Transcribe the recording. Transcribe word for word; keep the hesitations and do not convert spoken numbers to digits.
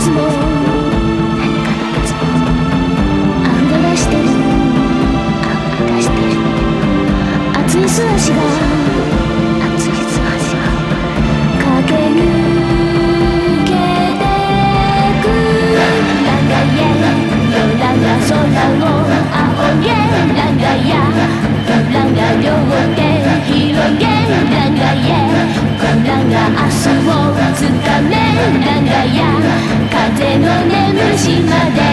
つも何かがいつも溢れ出してる溢れ出してる熱い素足が熱い素足が駆け抜けてくランガイエ夜が空を仰げランガヤランガ両手広げランガイエランガ明日をつかめランガヤ風の眠しまで